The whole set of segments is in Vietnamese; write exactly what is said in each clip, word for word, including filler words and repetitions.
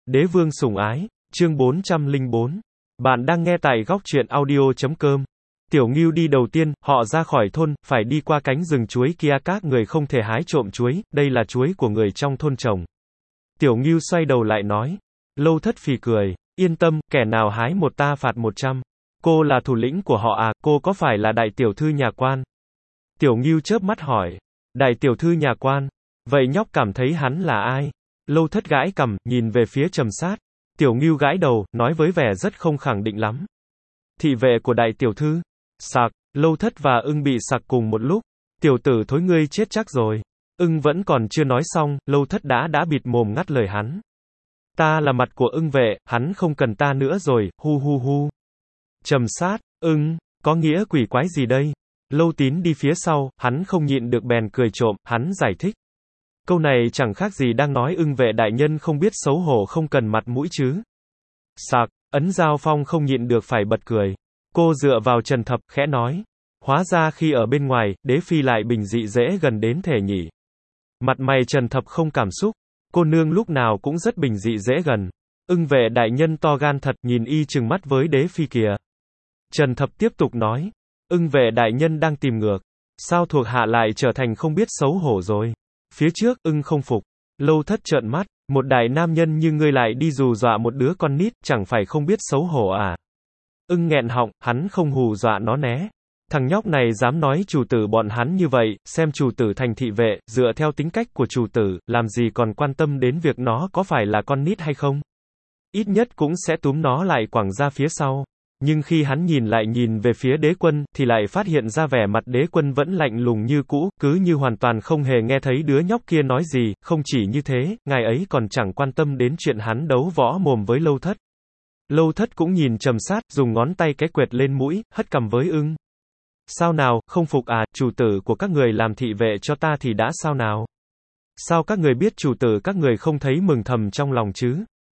Đế vương sủng ái, chương bốn trăm lẻ bốn. Bạn đang nghe tại góc truyện audio chấm com. Tiểu Ngưu đi đầu tiên, họ ra khỏi thôn, phải đi qua cánh rừng chuối kia, các người không thể hái trộm chuối, đây là chuối của người trong thôn trồng. Tiểu Ngưu xoay đầu lại nói. Lâu Thất phì cười, yên tâm, kẻ nào hái một ta phạt một trăm. Cô là thủ lĩnh của họ à, cô có phải là đại tiểu thư nhà quan? Tiểu Ngưu chớp mắt hỏi. Đại tiểu thư nhà quan? Vậy nhóc cảm thấy hắn là ai? Lâu Thất gãi cằm, nhìn về phía Trầm Sát. Tiểu Ngưu gãi đầu, nói với vẻ rất không khẳng định lắm. Thị vệ của đại tiểu thư. Sặc, Lâu Thất và ưng bị sặc cùng một lúc. Tiểu tử thối ngươi chết chắc rồi. Ưng vẫn còn chưa nói xong, Lâu Thất đã đã bịt mồm ngắt lời hắn. Ta là mặt của ưng vệ, hắn không cần ta nữa rồi, hu hu hu. Trầm Sát, ưng, có nghĩa quỷ quái gì đây? Lâu Tín đi phía sau, hắn không nhịn được bèn cười trộm, hắn giải thích. Câu này chẳng khác gì đang nói ưng vệ đại nhân không biết xấu hổ không cần mặt mũi chứ. Sạc, Ấn Giao Phong không nhịn được phải bật cười. Cô dựa vào Trần Thập, khẽ nói. Hóa ra khi ở bên ngoài, đế phi lại bình dị dễ gần đến thể nhỉ. Mặt mày Trần Thập không cảm xúc. Cô nương lúc nào cũng rất bình dị dễ gần. Ưng vệ đại nhân to gan thật, nhìn y chừng mắt với đế phi kìa. Trần Thập tiếp tục nói. Ưng vệ đại nhân đang tìm ngược. Sao thuộc hạ lại trở thành không biết xấu hổ rồi? Phía trước, ưng không phục. Lâu Thất trợn mắt. Một đại nam nhân như ngươi lại đi hù dọa một đứa con nít, chẳng phải không biết xấu hổ à? Ưng nghẹn họng, hắn không hù dọa nó né. Thằng nhóc này dám nói chủ tử bọn hắn như vậy, xem chủ tử thành thị vệ, dựa theo tính cách của chủ tử, làm gì còn quan tâm đến việc nó có phải là con nít hay không? Ít nhất cũng sẽ túm nó lại quẳng ra phía sau. Nhưng khi hắn nhìn lại nhìn về phía đế quân, thì lại phát hiện ra vẻ mặt đế quân vẫn lạnh lùng như cũ, cứ như hoàn toàn không hề nghe thấy đứa nhóc kia nói gì, không chỉ như thế, ngài ấy còn chẳng quan tâm đến chuyện hắn đấu võ mồm với Lâu Thất. Lâu Thất cũng nhìn Trầm Sát, dùng ngón tay cái quệt lên mũi, hất cằm với ưng. Sao nào, không phục à, chủ tử của các người làm thị vệ cho ta thì đã sao nào? Sao các người biết chủ tử các người không thấy mừng thầm trong lòng chứ?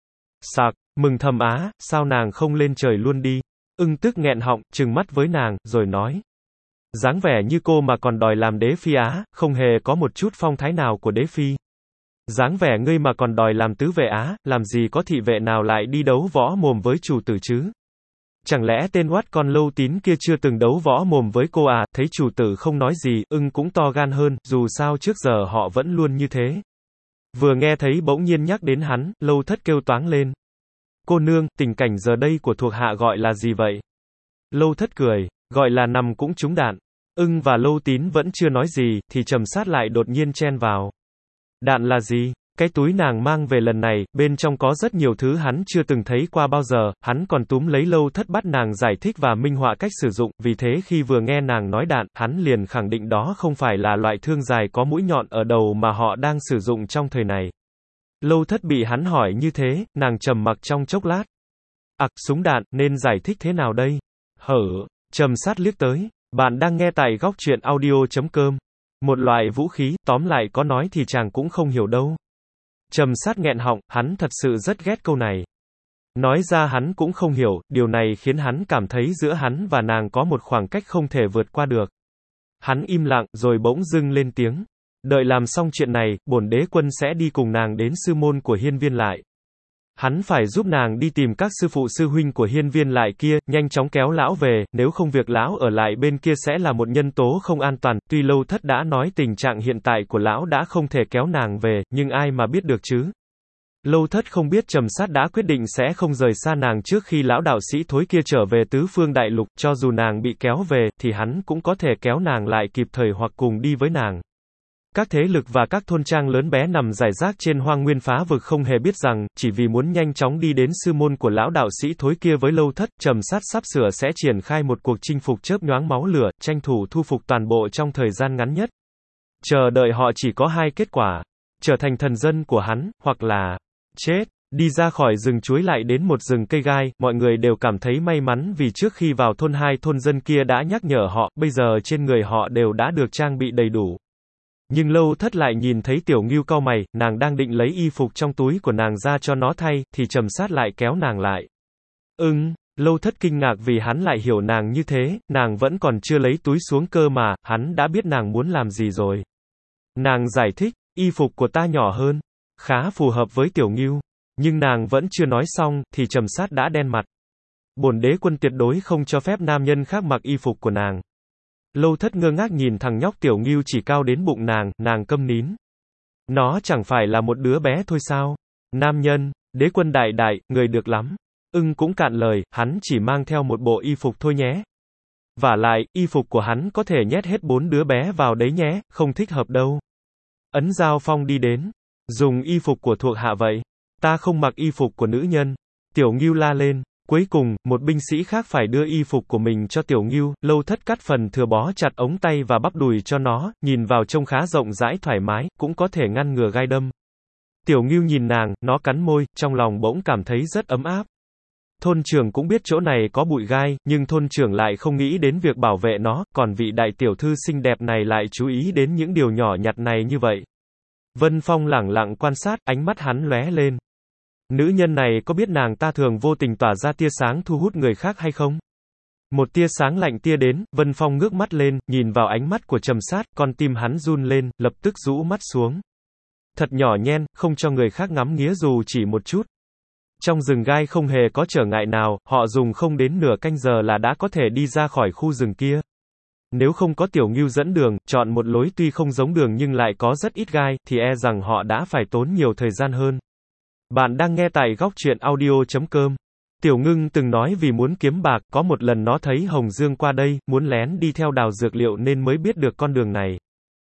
Sạc, mừng thầm á, sao nàng không lên trời luôn đi? Ưng tức nghẹn họng, trừng mắt với nàng, rồi nói. Dáng vẻ như cô mà còn đòi làm đế phi á, không hề có một chút phong thái nào của đế phi. Dáng vẻ ngươi mà còn đòi làm tứ vệ á, làm gì có thị vệ nào lại đi đấu võ mồm với chủ tử chứ? Chẳng lẽ tên oát con Lâu Tín kia chưa từng đấu võ mồm với cô à? Thấy chủ tử không nói gì, ưng cũng to gan hơn, dù sao trước giờ họ vẫn luôn như thế. Vừa nghe thấy bỗng nhiên nhắc đến hắn, Lâu Thất kêu toáng lên. Cô nương, tình cảnh giờ đây của thuộc hạ gọi là gì vậy? Lâu Thất cười, gọi là nằm cũng trúng đạn. Ưng và Lâu Tín vẫn chưa nói gì, thì Trầm Sát lại đột nhiên chen vào. Đạn là gì? Cái túi nàng mang về lần này, bên trong có rất nhiều thứ hắn chưa từng thấy qua bao giờ, hắn còn túm lấy Lâu Thất bắt nàng giải thích và minh họa cách sử dụng, vì thế khi vừa nghe nàng nói đạn, hắn liền khẳng định đó không phải là loại thương dài có mũi nhọn ở đầu mà họ đang sử dụng trong thời này. Lâu Thất bị hắn hỏi như thế, nàng trầm mặc trong chốc lát. Ặc, súng đạn, nên giải thích thế nào đây? Hở, Trầm Sát liếc tới. Bạn đang nghe tại góc truyện audio chấm com. Một loại vũ khí, tóm lại có nói thì chàng cũng không hiểu đâu. Trầm Sát nghẹn họng, hắn thật sự rất ghét câu này. Nói ra hắn cũng không hiểu, điều này khiến hắn cảm thấy giữa hắn và nàng có một khoảng cách không thể vượt qua được. Hắn im lặng, rồi bỗng dưng lên tiếng. Đợi làm xong chuyện này, bổn đế quân sẽ đi cùng nàng đến sư môn của Hiên Viên lại. Hắn phải giúp nàng đi tìm các sư phụ sư huynh của Hiên Viên lại kia, nhanh chóng kéo lão về, nếu không việc lão ở lại bên kia sẽ là một nhân tố không an toàn. Tuy Lâu Thất đã nói tình trạng hiện tại của lão đã không thể kéo nàng về, nhưng ai mà biết được chứ? Lâu Thất không biết Trầm Sát đã quyết định sẽ không rời xa nàng trước khi lão đạo sĩ thối kia trở về tứ phương đại lục, cho dù nàng bị kéo về, thì hắn cũng có thể kéo nàng lại kịp thời hoặc cùng đi với nàng. Các thế lực và các thôn trang lớn bé nằm rải rác trên hoang nguyên phá vực không hề biết rằng, chỉ vì muốn nhanh chóng đi đến sư môn của lão đạo sĩ thối kia với Lâu Thất, Trầm Sát sắp sửa sẽ triển khai một cuộc chinh phục chớp nhoáng máu lửa, tranh thủ thu phục toàn bộ trong thời gian ngắn nhất. Chờ đợi họ chỉ có hai kết quả, trở thành thần dân của hắn, hoặc là chết. Đi ra khỏi rừng chuối lại đến một rừng cây gai, mọi người đều cảm thấy may mắn vì trước khi vào thôn hai thôn dân kia đã nhắc nhở họ, bây giờ trên người họ đều đã được trang bị đầy đủ. Nhưng Lâu Thất lại nhìn thấy Tiểu Ngưu cau mày, nàng đang định lấy y phục trong túi của nàng ra cho nó thay, thì Trầm Sát lại kéo nàng lại. Ưng, Lâu Thất kinh ngạc vì hắn lại hiểu nàng như thế, nàng vẫn còn chưa lấy túi xuống cơ mà, hắn đã biết nàng muốn làm gì rồi. Nàng giải thích, y phục của ta nhỏ hơn, khá phù hợp với Tiểu Ngưu. Nhưng nàng vẫn chưa nói xong, thì Trầm Sát đã đen mặt. Bổn đế quân tuyệt đối không cho phép nam nhân khác mặc y phục của nàng. Lâu Thất ngơ ngác nhìn thằng nhóc Tiểu Ngưu chỉ cao đến bụng nàng, nàng câm nín. Nó chẳng phải là một đứa bé thôi sao? Nam nhân, đế quân đại đại, người được lắm. Ưng cũng cạn lời, hắn chỉ mang theo một bộ y phục thôi nhé. Vả lại, y phục của hắn có thể nhét hết bốn đứa bé vào đấy nhé, không thích hợp đâu. Ấn Giao Phong đi đến. Dùng y phục của thuộc hạ vậy. Ta không mặc y phục của nữ nhân. Tiểu Ngưu la lên. Cuối cùng, một binh sĩ khác phải đưa y phục của mình cho Tiểu Ngưu. Lâu Thất cắt phần thừa bó chặt ống tay và bắp đùi cho nó, nhìn vào trông khá rộng rãi thoải mái, cũng có thể ngăn ngừa gai đâm. Tiểu Ngưu nhìn nàng, nó cắn môi, trong lòng bỗng cảm thấy rất ấm áp. Thôn trưởng cũng biết chỗ này có bụi gai, nhưng thôn trưởng lại không nghĩ đến việc bảo vệ nó, còn vị đại tiểu thư xinh đẹp này lại chú ý đến những điều nhỏ nhặt này như vậy. Vân Phong lẳng lặng quan sát, ánh mắt hắn lóe lên. Nữ nhân này có biết nàng ta thường vô tình tỏa ra tia sáng thu hút người khác hay không? Một tia sáng lạnh tia đến, Vân Phong ngước mắt lên, nhìn vào ánh mắt của Trầm Sát, con tim hắn run lên, lập tức rũ mắt xuống. Thật nhỏ nhen, không cho người khác ngắm nghía dù chỉ một chút. Trong rừng gai không hề có trở ngại nào, họ dùng không đến nửa canh giờ là đã có thể đi ra khỏi khu rừng kia. Nếu không có Tiểu Ngưu dẫn đường, chọn một lối tuy không giống đường nhưng lại có rất ít gai, thì e rằng họ đã phải tốn nhiều thời gian hơn. Bạn đang nghe tại góc truyện audio chấm com. Tiểu Ngưng từng nói vì muốn kiếm bạc, có một lần nó thấy Hồng Dương qua đây, muốn lén đi theo đào dược liệu nên mới biết được con đường này.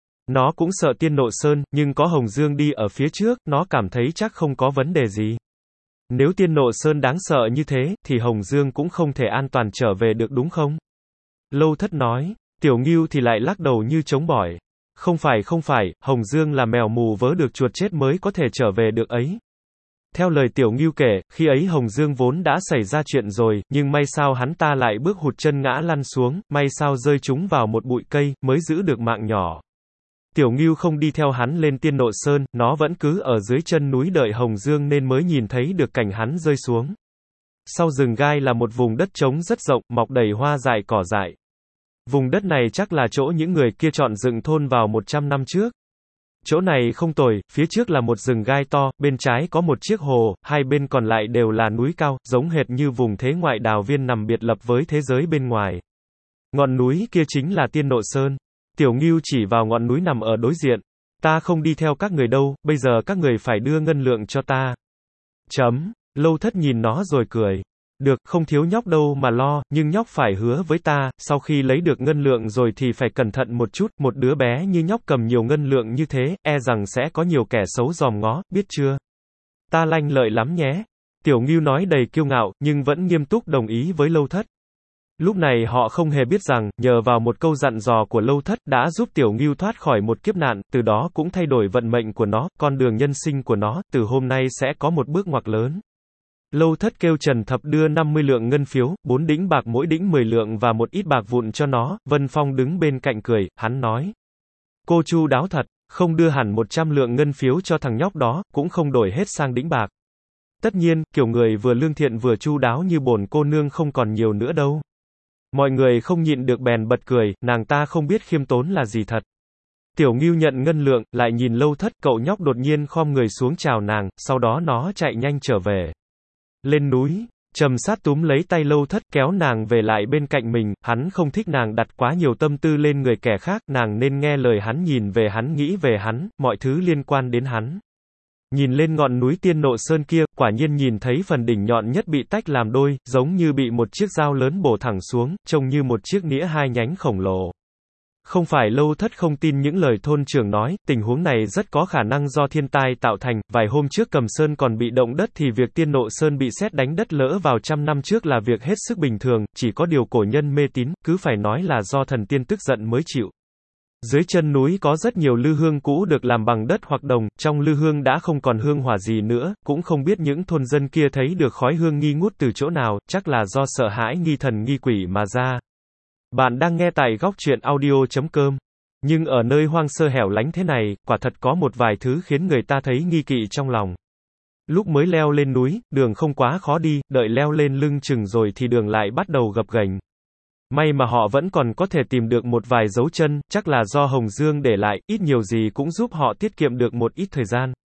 Nó cũng sợ Tiên Nộ Sơn, nhưng có Hồng Dương đi ở phía trước, nó cảm thấy chắc không có vấn đề gì. Nếu Tiên Nộ Sơn đáng sợ như thế, thì Hồng Dương cũng không thể an toàn trở về được đúng không? Lâu Thất nói. Tiểu Ngưu thì lại lắc đầu như chống bỏi. Không phải không phải, Hồng Dương là mèo mù vớ được chuột chết mới có thể trở về được ấy. Theo lời Tiểu Ngưu kể, khi ấy Hồng Dương vốn đã xảy ra chuyện rồi, nhưng may sao hắn ta lại bước hụt chân ngã lăn xuống, may sao rơi trúng vào một bụi cây, mới giữ được mạng nhỏ. Tiểu Ngưu không đi theo hắn lên Tiên Nộ Sơn, nó vẫn cứ ở dưới chân núi đợi Hồng Dương nên mới nhìn thấy được cảnh hắn rơi xuống. Sau rừng gai là một vùng đất trống rất rộng, mọc đầy hoa dại cỏ dại. Vùng đất này chắc là chỗ những người kia chọn dựng thôn vào một trăm năm trước. Chỗ này không tồi, phía trước là một rừng gai to, bên trái có một chiếc hồ, hai bên còn lại đều là núi cao, giống hệt như vùng thế ngoại đào viên nằm biệt lập với thế giới bên ngoài. Ngọn núi kia chính là Tiên Nộ Sơn. Tiểu Ngưu chỉ vào ngọn núi nằm ở đối diện. Ta không đi theo các người đâu, bây giờ các người phải đưa ngân lượng cho ta. Chấm. Lâu Thất nhìn nó rồi cười. Được, không thiếu nhóc đâu mà lo, nhưng nhóc phải hứa với ta, sau khi lấy được ngân lượng rồi thì phải cẩn thận một chút, một đứa bé như nhóc cầm nhiều ngân lượng như thế, e rằng sẽ có nhiều kẻ xấu dòm ngó, biết chưa? Ta lanh lợi lắm nhé. Tiểu Ngưu nói đầy kiêu ngạo, nhưng vẫn nghiêm túc đồng ý với Lâu Thất. Lúc này họ không hề biết rằng, nhờ vào một câu dặn dò của Lâu Thất đã giúp Tiểu Ngưu thoát khỏi một kiếp nạn, từ đó cũng thay đổi vận mệnh của nó, con đường nhân sinh của nó, từ hôm nay sẽ có một bước ngoặt lớn. Lâu Thất kêu Trần Thập đưa năm mươi lượng ngân phiếu, bốn đĩnh bạc mỗi đĩnh mười lượng và một ít bạc vụn cho nó, Vân Phong đứng bên cạnh cười, hắn nói. Cô chu đáo thật, không đưa hẳn một trăm lượng ngân phiếu cho thằng nhóc đó, cũng không đổi hết sang đĩnh bạc. Tất nhiên, kiểu người vừa lương thiện vừa chu đáo như bổn cô nương không còn nhiều nữa đâu. Mọi người không nhịn được bèn bật cười, nàng ta không biết khiêm tốn là gì thật. Tiểu Ngưu nhận ngân lượng, lại nhìn Lâu Thất, cậu nhóc đột nhiên khom người xuống chào nàng, sau đó nó chạy nhanh trở về. Lên núi, Trầm Sát túm lấy tay Lâu Thất kéo nàng về lại bên cạnh mình, hắn không thích nàng đặt quá nhiều tâm tư lên người kẻ khác, nàng nên nghe lời hắn, nhìn về hắn, nghĩ về hắn, mọi thứ liên quan đến hắn. Nhìn lên ngọn núi Tiên Nộ Sơn kia, quả nhiên nhìn thấy phần đỉnh nhọn nhất bị tách làm đôi, giống như bị một chiếc dao lớn bổ thẳng xuống, trông như một chiếc nĩa hai nhánh khổng lồ. Không phải Lâu Thất không tin những lời thôn trưởng nói, tình huống này rất có khả năng do thiên tai tạo thành, vài hôm trước Cầm Sơn còn bị động đất thì việc Tiên Nộ Sơn bị sét đánh đất lỡ vào trăm năm trước là việc hết sức bình thường, chỉ có điều cổ nhân mê tín, cứ phải nói là do thần tiên tức giận mới chịu. Dưới chân núi có rất nhiều lư hương cũ được làm bằng đất hoặc đồng, trong lư hương đã không còn hương hỏa gì nữa, cũng không biết những thôn dân kia thấy được khói hương nghi ngút từ chỗ nào, chắc là do sợ hãi nghi thần nghi quỷ mà ra. Bạn đang nghe tại góc truyện audio chấm com. Nhưng ở nơi hoang sơ hẻo lánh thế này, quả thật có một vài thứ khiến người ta thấy nghi kỵ trong lòng. Lúc mới leo lên núi, đường không quá khó đi, đợi leo lên lưng chừng rồi thì đường lại bắt đầu gập ghềnh. May mà họ vẫn còn có thể tìm được một vài dấu chân, chắc là do Hồng Dương để lại, ít nhiều gì cũng giúp họ tiết kiệm được một ít thời gian.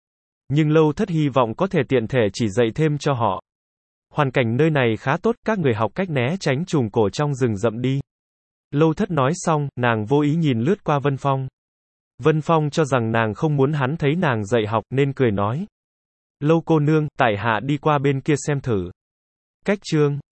Nhưng Lâu Thất hy vọng có thể tiện thể chỉ dạy thêm cho họ. Hoàn cảnh nơi này khá tốt, các người học cách né tránh trùng cổ trong rừng rậm đi. Lâu Thất nói xong, nàng vô ý nhìn lướt qua Vân Phong. Vân Phong cho rằng nàng không muốn hắn thấy nàng dạy học, nên cười nói. Lâu cô nương, tại hạ đi qua bên kia xem thử. Cách chương